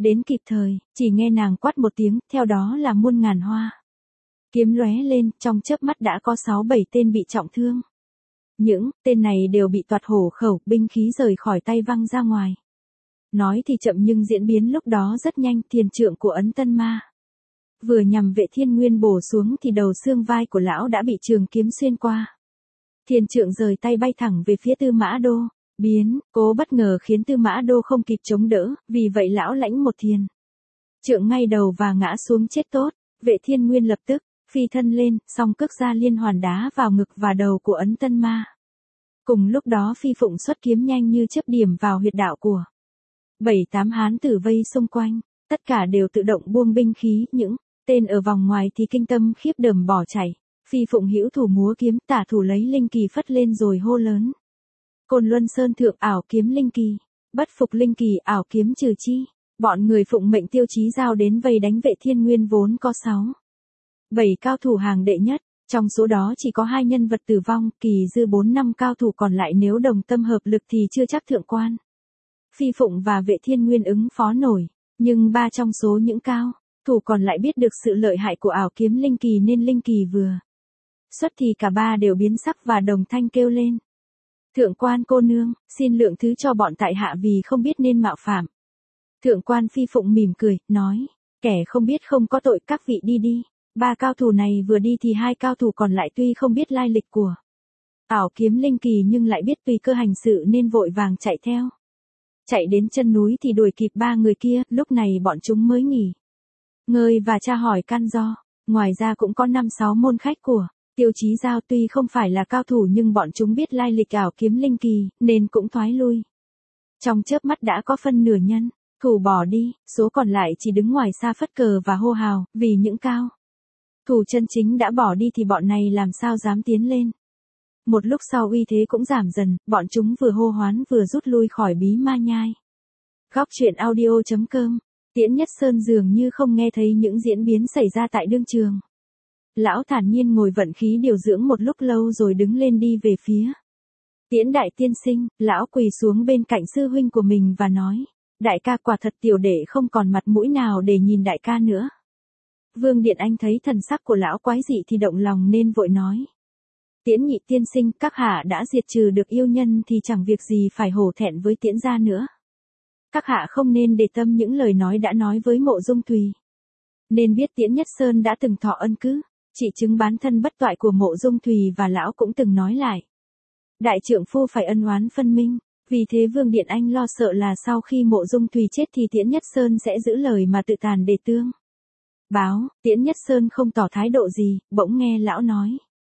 Đến kịp thời, chỉ nghe nàng quát một tiếng, theo đó là muôn ngàn hoa. Kiếm lóe lên, trong chớp mắt đã có 6-7 tên bị trọng thương. Những tên này đều bị toạt hổ khẩu, binh khí rời khỏi tay văng ra ngoài. Nói thì chậm nhưng diễn biến lúc đó rất nhanh, thiền trượng của Ấn Tân Ma vừa nhằm Vệ Thiên Nguyên bổ xuống thì đầu xương vai của lão đã bị trường kiếm xuyên qua. Thiền trượng rời tay bay thẳng về phía Tư Mã Đô, cố bất ngờ khiến Tư Mã Đô không kịp chống đỡ, vì vậy lão lãnh một thiền trượng ngay đầu và ngã xuống chết tốt. Vệ Thiên Nguyên lập tức phi thân lên, song cước ra liên hoàn đá vào ngực và đầu của Ấn Tân Ma. Cùng lúc đó Phi Phụng xuất kiếm nhanh như chớp điểm vào huyệt đạo của 7-8 hán tử vây xung quanh, tất cả đều tự động buông binh khí, những tên ở vòng ngoài thì kinh tâm khiếp đờm bỏ chạy. Phi Phụng hữu thủ múa kiếm, tả thủ lấy linh kỳ phất lên rồi hô lớn: Côn Luân Sơn thượng ảo kiếm linh kỳ, bất phục linh kỳ ảo kiếm trừ chi. Bọn người phụng mệnh Tiêu Chí Giao đến vây đánh Vệ Thiên Nguyên vốn có 6-7 cao thủ hàng đệ nhất, trong số đó chỉ có 2 nhân vật tử vong, kỳ dư 4-5 cao thủ còn lại nếu đồng tâm hợp lực thì chưa chắc thượng quan Phi Phụng và Vệ Thiên Nguyên ứng phó nổi, nhưng 3 trong số những cao thủ còn lại biết được sự lợi hại của ảo kiếm linh kỳ nên linh kỳ vừa xuất thì cả 3 đều biến sắc và đồng thanh kêu lên: Thượng quan cô nương, xin lượng thứ cho bọn tại hạ vì không biết nên mạo phạm. Thượng quan Phi Phụng mỉm cười, nói: Kẻ không biết không có tội, các vị đi đi. 3 cao thủ này vừa đi thì 2 cao thủ còn lại tuy không biết lai lịch của ảo kiếm linh kỳ nhưng lại biết tùy cơ hành sự nên vội vàng chạy theo. Chạy đến chân núi thì đuổi kịp 3 người kia, lúc này bọn chúng mới nghỉ ngơi và tra hỏi căn do. Ngoài ra cũng có 5-6 môn khách của Tiêu Chí Giao, tuy không phải là cao thủ nhưng bọn chúng biết lai lịch ảo kiếm linh kỳ, nên cũng thoái lui. Trong chớp mắt đã có phân nửa nhân thủ bỏ đi, số còn lại chỉ đứng ngoài xa phất cờ và hô hào, vì những cao thủ chân chính đã bỏ đi thì bọn này làm sao dám tiến lên. Một lúc sau uy thế cũng giảm dần, bọn chúng vừa hô hoán vừa rút lui khỏi Bí Ma Nhai. Góc truyện audio.com. Tiễn Nhất Sơn dường như không nghe thấy những diễn biến xảy ra tại đương trường. Lão thản nhiên ngồi vận khí điều dưỡng một lúc lâu rồi đứng lên đi về phía Tiễn đại tiên sinh. Lão quỳ xuống bên cạnh sư huynh của mình và nói: Đại ca, quả thật tiểu đệ không còn mặt mũi nào để nhìn đại ca nữa. Vương Điện Anh thấy thần sắc của lão quái dị thì động lòng nên vội nói: Tiễn nhị tiên sinh, các hạ đã diệt trừ được yêu nhân thì chẳng việc gì phải hổ thẹn với Tiễn gia nữa. Các hạ không nên để tâm những lời nói đã nói với Mộ Dung Thùy. Nên biết Tiễn Nhất Sơn đã từng thọ ân cứ, chỉ chứng bán thân bất toại của Mộ Dung Thùy và lão cũng từng nói lại. Đại trượng phu phải ân oán phân minh, vì thế Vương Điện Anh lo sợ là sau khi Mộ Dung Thùy chết thì Tiễn Nhất Sơn sẽ giữ lời mà tự tàn để tương báo. Tiễn Nhất Sơn không tỏ thái độ gì, bỗng nghe lão nói: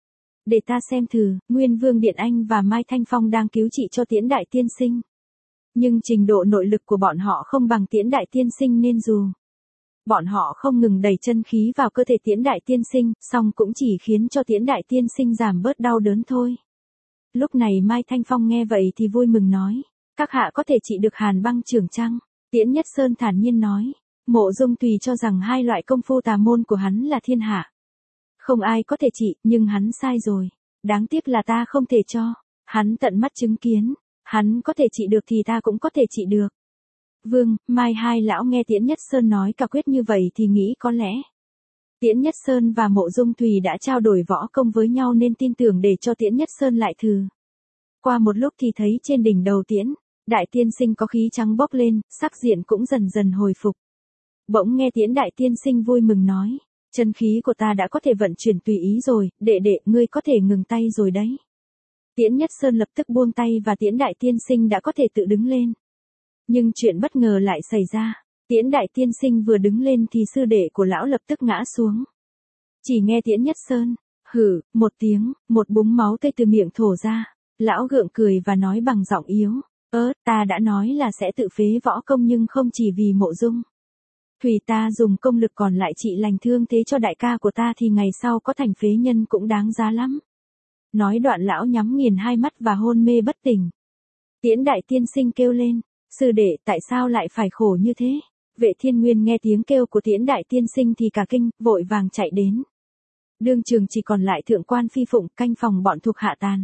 Để ta xem thử. Nguyên Vương Điện Anh và Mai Thanh Phong đang cứu trị cho Tiễn đại tiên sinh, nhưng trình độ nội lực của bọn họ không bằng Tiễn đại tiên sinh nên dù bọn họ không ngừng đẩy chân khí vào cơ thể Tiễn đại tiên sinh, song cũng chỉ khiến cho Tiễn đại tiên sinh giảm bớt đau đớn thôi. Lúc này Mai Thanh Phong nghe vậy thì vui mừng nói: Các hạ có thể trị được hàn băng trưởng chăng? Tiễn Nhất Sơn thản nhiên nói: Mộ Dung Tùy cho rằng 2 loại công phu tà môn của hắn là thiên hạ không ai có thể trị, nhưng hắn sai rồi. Đáng tiếc là ta không thể cho hắn tận mắt chứng kiến. Hắn có thể trị được thì ta cũng có thể trị được. Vương, Mai hai lão nghe Tiễn Nhất Sơn nói cả quyết như vậy thì nghĩ có lẽ Tiễn Nhất Sơn và Mộ Dung Thùy đã trao đổi võ công với nhau nên tin tưởng để cho Tiễn Nhất Sơn lại thử. Qua một lúc thì thấy trên đỉnh đầu Tiễn đại tiên sinh có khí trắng bốc lên, sắc diện cũng dần dần hồi phục. Bỗng nghe Tiễn đại tiên sinh vui mừng nói: Chân khí của ta đã có thể vận chuyển tùy ý rồi, đệ đệ, ngươi có thể ngừng tay rồi đấy. Tiễn Nhất Sơn lập tức buông tay và Tiễn đại tiên sinh đã có thể tự đứng lên. Nhưng chuyện bất ngờ lại xảy ra. Tiễn đại tiên sinh vừa đứng lên thì sư đệ của lão lập tức ngã xuống. Chỉ nghe Tiễn Nhất Sơn hử một tiếng, một búng máu tươi từ miệng thổ ra. Lão gượng cười và nói bằng giọng yếu: Ta đã nói là sẽ tự phế võ công nhưng không chỉ vì Mộ Dung Thùy, ta dùng công lực còn lại trị lành thương thế cho đại ca của ta thì ngày sau có thành phế nhân cũng đáng giá lắm. Nói đoạn lão nhắm nghiền 2 mắt và hôn mê bất tỉnh. Tiễn đại tiên sinh kêu lên: Sư đệ, tại sao lại phải khổ như thế? Vệ Thiên Nguyên nghe tiếng kêu của Tiễn đại tiên sinh thì cả kinh, vội vàng chạy đến. Đương trường chỉ còn lại thượng quan Phi Phụng canh phòng bọn thuộc hạ tàn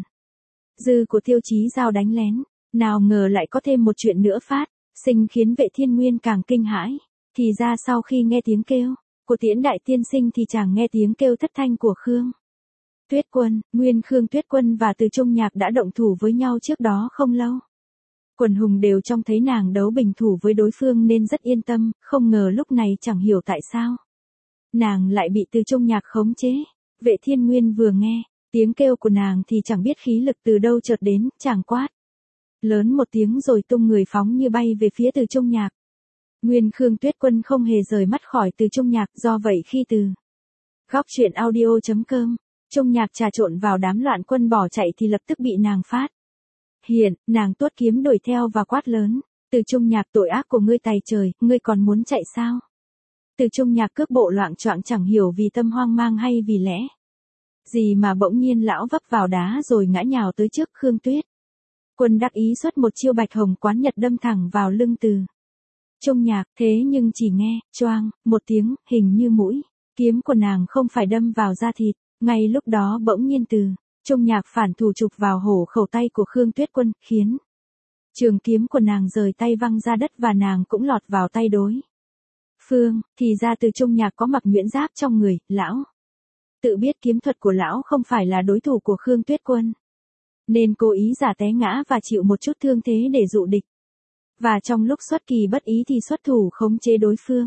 dư của Tiêu Chí Giao đánh lén. Nào ngờ lại có thêm một chuyện nữa phát sinh khiến Vệ Thiên Nguyên càng kinh hãi. Thì ra sau khi nghe tiếng kêu của Tiễn đại tiên sinh thì chàng nghe tiếng kêu thất thanh của Khương Tuyết Quân, nguyên Khương Tuyết Quân và Từ Trung Nhạc đã động thủ với nhau trước đó không lâu. Quần hùng đều trông thấy nàng đấu bình thủ với đối phương nên rất yên tâm, không ngờ lúc này chẳng hiểu tại sao. Nàng lại bị Từ Trung Nhạc khống chế. Vệ Thiên Nguyên vừa nghe tiếng kêu của nàng thì chẳng biết khí lực từ đâu chợt đến, chàng quát lớn một tiếng rồi tung người phóng như bay về phía Từ Trung Nhạc. Nguyên Khương Tuyết Quân không hề rời mắt khỏi Từ Trung Nhạc, do vậy khi từ góc truyện audio.com, Trung Nhạc trà trộn vào đám loạn quân bỏ chạy thì lập tức bị nàng phát hiện, nàng tuốt kiếm đuổi theo và quát lớn, Từ Trung Nhạc, tội ác của ngươi tày trời, ngươi còn muốn chạy sao? Từ Trung Nhạc cước bộ loạng choạng, chẳng hiểu vì tâm hoang mang hay vì lẽ gì mà bỗng nhiên lão vấp vào đá rồi ngã nhào tới trước Khương Tuyết Quân, đắc ý xuất một chiêu Bạch Hồng Quán Nhật đâm thẳng vào lưng Từ Trung Nhạc, thế nhưng chỉ nghe choang một tiếng, hình như mũi kiếm của nàng không phải đâm vào da thịt. Ngay lúc đó bỗng nhiên Từ Trung Nhạc phản thủ chụp vào hổ khẩu tay của Khương Tuyết Quân, khiến trường kiếm của nàng rời tay văng ra đất và nàng cũng lọt vào tay đối phương. Thì ra Từ Trung Nhạc có mặc nhuyễn giáp trong người, lão tự biết kiếm thuật của lão không phải là đối thủ của Khương Tuyết Quân, nên cố ý giả té ngã và chịu một chút thương thế để dụ địch. Và trong lúc xuất kỳ bất ý thì xuất thủ khống chế đối phương.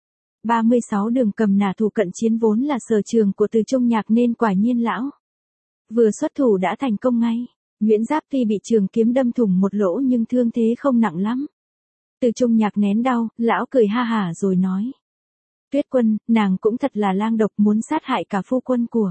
36 đường cầm nả thủ cận chiến vốn là sở trường của Từ Trung Nhạc nên quả nhiên lão vừa xuất thủ đã thành công ngay. Nhuyễn giáp tuy bị trường kiếm đâm thủng một lỗ nhưng thương thế không nặng lắm. Từ Trung Nhạc nén đau, lão cười ha hả rồi nói. Tuyết Quân, nàng cũng thật là lang độc, muốn sát hại cả phu quân của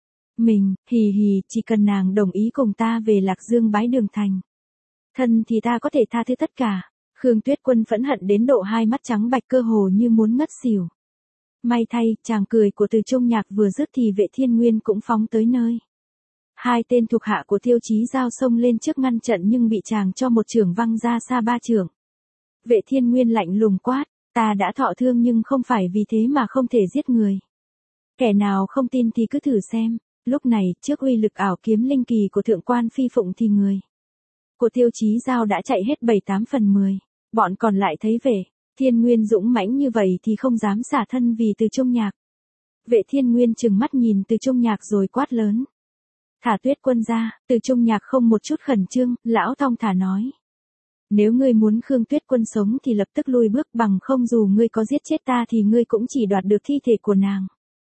mình, hì hì, chỉ cần nàng đồng ý cùng ta về Lạc Dương bái đường thành thân thì ta có thể tha thứ tất cả. Khương Tuyết Quân phẫn hận đến độ hai mắt trắng bạch, cơ hồ như muốn ngất xỉu. May thay, chàng cười của Từ Trung Nhạc vừa dứt thì Vệ Thiên Nguyên cũng phóng tới nơi. Hai tên thuộc hạ của Tiêu Chí Giao xông lên trước ngăn trận nhưng bị chàng cho một chưởng văng ra xa 3 chưởng. Vệ Thiên Nguyên lạnh lùng quát, ta đã thọ thương nhưng không phải vì thế mà không thể giết người. Kẻ nào không tin thì cứ thử xem. Lúc này, trước uy lực ảo kiếm linh kỳ của Thượng Quan Phi Phụng thì người của Tiêu Chí Giao đã chạy hết 7-8 phần 10. Bọn còn lại thấy Vệ Thiên Nguyên dũng mãnh như vậy thì không dám xả thân vì Từ Trung Nhạc. Vệ Thiên Nguyên trừng mắt nhìn Từ Trung Nhạc rồi quát lớn. Thả Tuyết Quân ra. Từ Trung Nhạc không một chút khẩn trương, lão thong thả nói. Nếu ngươi muốn Khương Tuyết Quân sống thì lập tức lui bước, bằng không dù ngươi có giết chết ta thì ngươi cũng chỉ đoạt được thi thể của nàng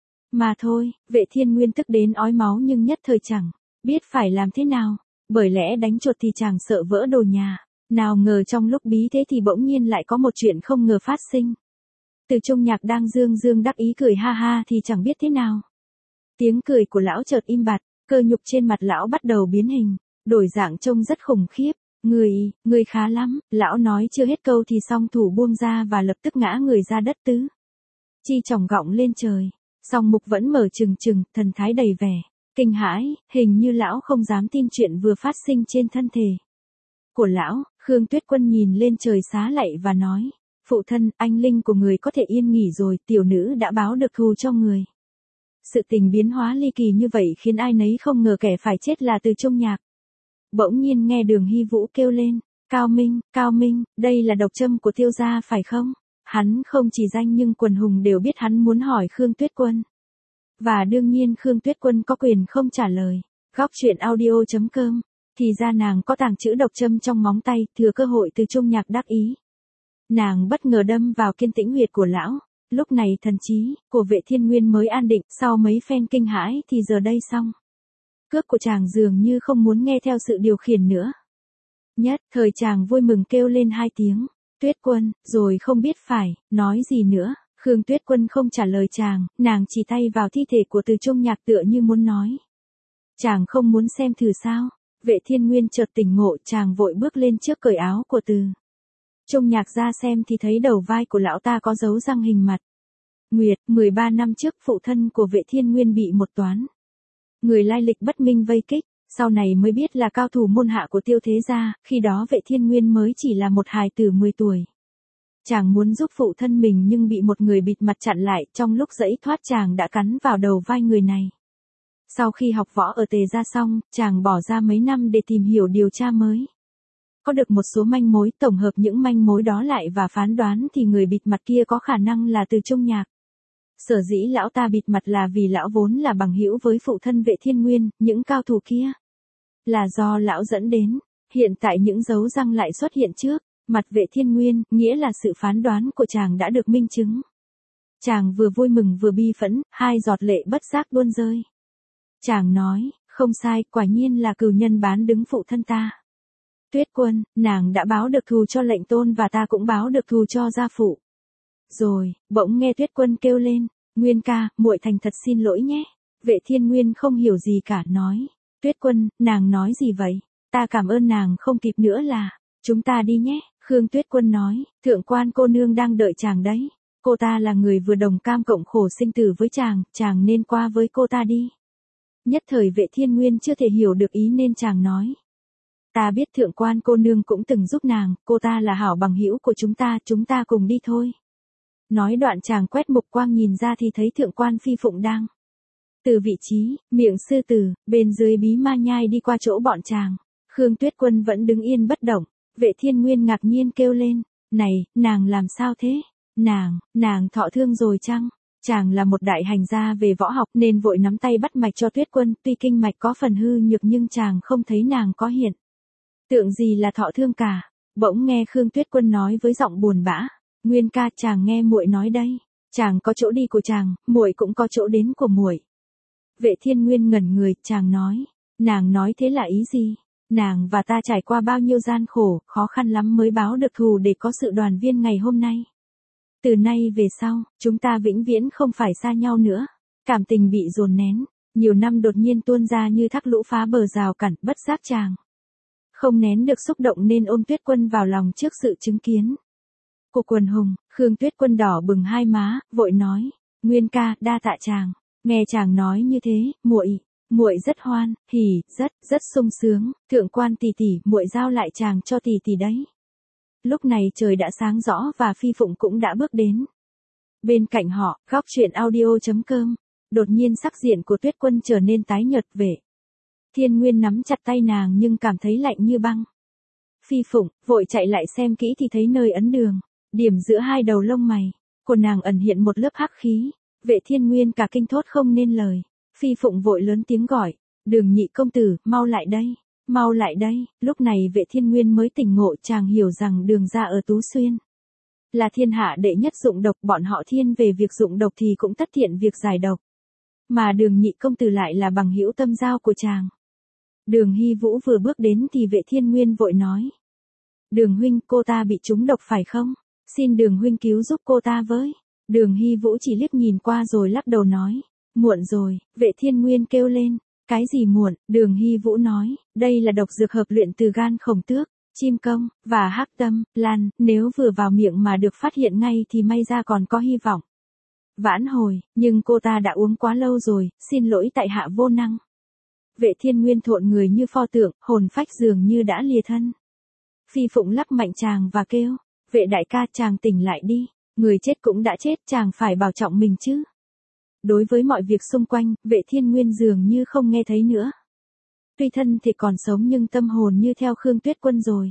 mà thôi. Vệ Thiên Nguyên tức đến ói máu nhưng nhất thời chẳng biết phải làm thế nào, bởi lẽ đánh chuột thì chàng sợ vỡ đồ nhà. Nào ngờ trong lúc bí thế thì bỗng nhiên lại có một chuyện không ngờ phát sinh. Từ Trung Nhạc đang dương dương đắc ý cười ha ha thì chẳng biết thế nào. Tiếng cười của lão chợt im bặt, cơ nhục trên mặt lão bắt đầu biến hình, đổi dạng trông rất khủng khiếp. Người khá lắm, lão nói chưa hết câu thì song thủ buông ra và lập tức ngã người ra đất, tứ chi chồng gọng lên trời. Song mục vẫn mở trừng trừng, thần thái đầy vẻ kinh hãi, hình như lão không dám tin chuyện vừa phát sinh trên thân thể của lão. Khương Tuyết Quân nhìn lên trời xá lạy và nói, phụ thân, anh linh của người có thể yên nghỉ rồi, tiểu nữ đã báo được thù cho người. Sự tình biến hóa ly kỳ như vậy khiến ai nấy không ngờ kẻ phải chết là Từ Trung Nhạc. Bỗng nhiên nghe Đường Hy Vũ kêu lên, Cao Minh, đây là độc châm của Tiêu gia phải không? Hắn không chỉ danh nhưng quần hùng đều biết hắn muốn hỏi Khương Tuyết Quân. Và đương nhiên Khương Tuyết Quân có quyền không trả lời. Góc truyện audio.com. Thì ra nàng có tàng trữ độc châm trong móng tay, thừa cơ hội Từ Trung Nhạc đắc ý. Nàng bất ngờ đâm vào kiên tĩnh huyệt của lão. Lúc này thần trí của Vệ Thiên Nguyên mới an định, sau mấy phen kinh hãi thì giờ đây xong. Cước của chàng dường như không muốn nghe theo sự điều khiển nữa. Nhất thời chàng vui mừng kêu lên 2 tiếng, Tuyết Quân, rồi không biết phải nói gì nữa. Khương Tuyết Quân không trả lời chàng, nàng chỉ tay vào thi thể của Từ Trung Nhạc tựa như muốn nói. Chàng không muốn xem thử sao? Vệ Thiên Nguyên chợt tỉnh ngộ, chàng vội bước lên trước cởi áo của Từ Trung Nhạc ra xem thì thấy đầu vai của lão ta có dấu răng hình mặt nguyệt. 13 năm trước phụ thân của Vệ Thiên Nguyên bị một toán người lai lịch bất minh vây kích, sau này mới biết là cao thủ môn hạ của Tiêu thế gia, khi đó Vệ Thiên Nguyên mới chỉ là một hài tử 10 tuổi. Chàng muốn giúp phụ thân mình nhưng bị một người bịt mặt chặn lại, trong lúc giãy thoát chàng đã cắn vào đầu vai người này. Sau khi học võ ở Tề gia xong, chàng bỏ ra mấy năm để tìm hiểu điều tra mới có được một số manh mối, tổng hợp những manh mối đó lại và phán đoán thì người bịt mặt kia có khả năng là Từ Trung Nhạc. Sở dĩ lão ta bịt mặt là vì lão vốn là bằng hữu với phụ thân Vệ Thiên Nguyên, những cao thủ kia. Là do lão dẫn đến, hiện tại những dấu răng lại xuất hiện trước, mặt Vệ Thiên Nguyên, nghĩa là sự phán đoán của chàng đã được minh chứng. Chàng vừa vui mừng vừa bi phẫn, hai giọt lệ bất giác tuôn rơi. Chàng nói, không sai, quả nhiên là cừu nhân bán đứng phụ thân ta. Tuyết Quân, nàng đã báo được thù cho lệnh tôn và ta cũng báo được thù cho gia phụ. Rồi, bỗng nghe Tuyết Quân kêu lên, Nguyên ca, muội thành thật xin lỗi nhé. Vệ Thiên Nguyên không hiểu gì cả, nói, Tuyết Quân, nàng nói gì vậy? Ta cảm ơn nàng không kịp nữa là, chúng ta đi nhé. Khương Tuyết Quân nói, thượng quan cô nương đang đợi chàng đấy. Cô ta là người vừa đồng cam cộng khổ sinh tử với chàng nên qua với cô ta đi. Nhất thời Vệ Thiên Nguyên chưa thể hiểu được ý nên chàng nói. Ta biết thượng quan cô nương cũng từng giúp nàng, cô ta là hảo bằng hữu của chúng ta cùng đi thôi. Nói đoạn chàng quét mục quang nhìn ra thì thấy thượng quan Phi Phụng đang từ vị trí, miệng sư tử, bên dưới bí ma nhai đi qua chỗ bọn chàng. Khương Tuyết Quân vẫn đứng yên bất động, Vệ Thiên Nguyên ngạc nhiên kêu lên, này, nàng làm sao thế? Nàng thọ thương rồi chăng? Chàng là một đại hành gia về võ học nên vội nắm tay bắt mạch cho Tuyết Quân, tuy kinh mạch có phần hư nhược nhưng chàng không thấy nàng có hiện tượng gì là thọ thương cả. Bỗng nghe Khương Tuyết Quân nói với giọng buồn bã, Nguyên ca, chàng nghe muội nói đây, chàng có chỗ đi của chàng, muội cũng có chỗ đến của muội. Vệ Thiên Nguyên ngẩn người, chàng nói, nàng nói thế là ý gì? Nàng và ta trải qua bao nhiêu gian khổ, khó khăn lắm mới báo được thù để có sự đoàn viên ngày hôm nay. Từ nay về sau, chúng ta vĩnh viễn không phải xa nhau nữa. Cảm tình bị dồn nén, nhiều năm đột nhiên tuôn ra như thác lũ phá bờ rào cản, bất giác chàng không nén được xúc động nên ôm Tuyết Quân vào lòng trước sự chứng kiến của quần hùng. Khương Tuyết Quân đỏ bừng hai má, vội nói, Nguyên ca, đa tạ chàng. Nghe chàng nói như thế, muội rất hoan hỉ, rất sung sướng. Thượng quan tỷ tỷ, muội giao lại chàng cho tỷ tỷ đấy. Lúc này trời đã sáng rõ và Phi Phụng cũng đã bước đến. Bên cạnh họ, góc truyện audio.com, đột nhiên sắc diện của Tuyết Quân trở nên tái nhợt. Vệ Thiên Nguyên nắm chặt tay nàng nhưng cảm thấy lạnh như băng. Phi Phụng vội chạy lại xem kỹ thì thấy nơi ấn đường, điểm giữa hai đầu lông mày của nàng ẩn hiện một lớp hắc khí. Vệ Thiên Nguyên cả kinh thốt không nên lời. Phi Phụng vội lớn tiếng gọi, Đường nhị công tử, mau lại đây. Mau lại đây. Lúc này Vệ Thiên Nguyên mới tỉnh ngộ, chàng hiểu rằng Đường gia ở Tú Xuyên là thiên hạ đệ nhất dụng độc, bọn họ thiên về việc dụng độc thì cũng tất thiện việc giải độc. Mà Đường nhị công tử lại là bằng hữu tâm giao của chàng. Đường Hy Vũ vừa bước đến thì Vệ Thiên Nguyên vội nói, Đường huynh, cô ta bị trúng độc phải không? Xin Đường huynh cứu giúp cô ta với. Đường Hy Vũ chỉ liếc nhìn qua rồi lắc đầu nói, muộn rồi. Vệ Thiên Nguyên kêu lên, cái gì muộn? Đường Hy Vũ nói, đây là độc dược hợp luyện từ gan khổng tước, chim công, và hắc tâm, lan, nếu vừa vào miệng mà được phát hiện ngay thì may ra còn có hy vọng vãn hồi, nhưng cô ta đã uống quá lâu rồi, xin lỗi tại hạ vô năng. Vệ Thiên Nguyên thộn người như pho tượng, hồn phách dường như đã lìa thân. Phi Phụng lắc mạnh chàng và kêu, Vệ đại ca, chàng tỉnh lại đi, người chết cũng đã chết, chàng phải bảo trọng mình chứ. Đối với mọi việc xung quanh, Vệ Thiên Nguyên dường như không nghe thấy nữa. Tuy thân thì còn sống nhưng tâm hồn như theo Khương Tuyết Quân rồi.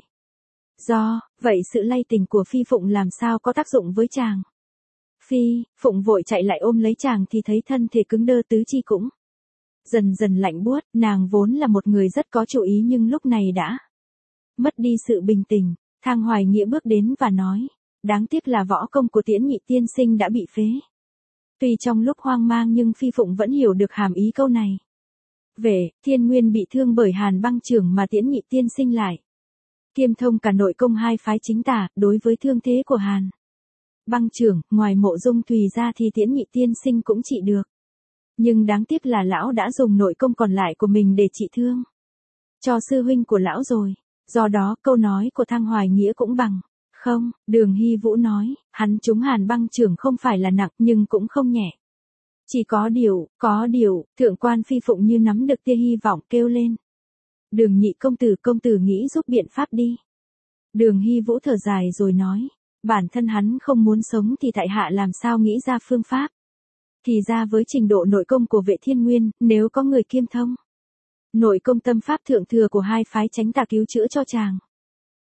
Vậy sự lay tình của Phi Phụng làm sao có tác dụng với chàng. Phi Phụng vội chạy lại ôm lấy chàng thì thấy thân thể cứng đơ, tứ chi cũng dần dần lạnh buốt. Nàng vốn là một người rất có chủ ý nhưng lúc này đã mất đi sự bình tĩnh. Thang Hoài Nghĩa bước đến và nói, đáng tiếc là võ công của Tiễn Nhị tiên sinh đã bị phế. Tuy trong lúc hoang mang nhưng Phi Phụng vẫn hiểu được hàm ý câu này. Vệ Thiên Nguyên bị thương bởi Hàn Băng trưởng mà Tiễn Nhị tiên sinh lại kiêm thông cả nội công hai phái chính tả. Đối với thương thế của Hàn Băng trưởng, ngoài Mộ Dung Thùy ra thì Tiễn Nhị tiên sinh cũng trị được. Nhưng đáng tiếc là lão đã dùng nội công còn lại của mình để trị thương cho sư huynh của lão rồi. Do đó câu nói của Thang Hoài Nghĩa cũng bằng không. Đường Hy Vũ nói, hắn trúng Hàn Băng trưởng không phải là nặng nhưng cũng không nhẹ. Chỉ có điều, thượng quan Phi Phụng như nắm được tia hy vọng kêu lên. Đường nhị công tử nghĩ giúp biện pháp đi. Đường Hy Vũ thở dài rồi nói, bản thân hắn không muốn sống thì tại hạ làm sao nghĩ ra phương pháp. Thì ra với trình độ nội công của Vệ Thiên Nguyên, nếu có người kiêm thông nội công tâm pháp thượng thừa của hai phái tránh tà cứu chữa cho chàng,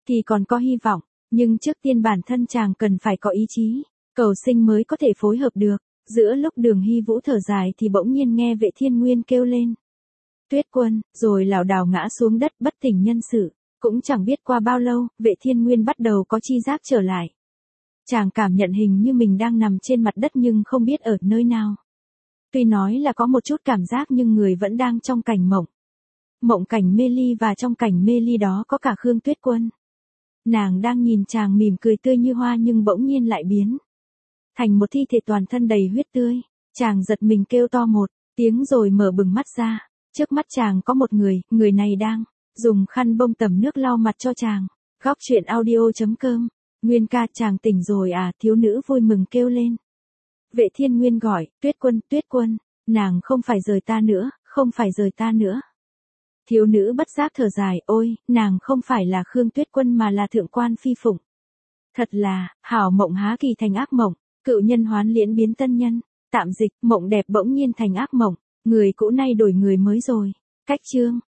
thì còn có hy vọng, nhưng trước tiên bản thân chàng cần phải có ý chí, cầu sinh mới có thể phối hợp được. Giữa lúc Đường Hy Vũ thở dài thì bỗng nhiên nghe Vệ Thiên Nguyên kêu lên. Tuyết Quân, rồi lảo đảo ngã xuống đất bất tỉnh nhân sự. Cũng chẳng biết qua bao lâu, Vệ Thiên Nguyên bắt đầu có chi giác trở lại. Chàng cảm nhận hình như mình đang nằm trên mặt đất nhưng không biết ở nơi nào. Tuy nói là có một chút cảm giác nhưng người vẫn đang trong cảnh mộng. Mộng cảnh mê ly, và trong cảnh mê ly đó có cả Khương Tuyết Quân. Nàng đang nhìn chàng mỉm cười tươi như hoa nhưng bỗng nhiên lại biến thành một thi thể toàn thân đầy huyết tươi. Chàng giật mình kêu to một tiếng rồi mở bừng mắt ra. Trước mắt chàng có một người này đang dùng khăn bông tẩm nước lau mặt cho chàng. Góc truyện audio.com. Nguyên ca, chàng tỉnh rồi à? Thiếu nữ vui mừng kêu lên. Vệ Thiên Nguyên gọi, Tuyết Quân, nàng không phải rời ta nữa, không phải rời ta nữa. Thiếu nữ bất giác thở dài, ôi, nàng không phải là Khương Tuyết Quân mà là Thượng Quan Phi Phụng. Thật là, hảo mộng há kỳ thành ác mộng, cựu nhân hoán liễn biến tân nhân. Tạm dịch, mộng đẹp bỗng nhiên thành ác mộng, người cũ nay đổi người mới rồi. Cách chương.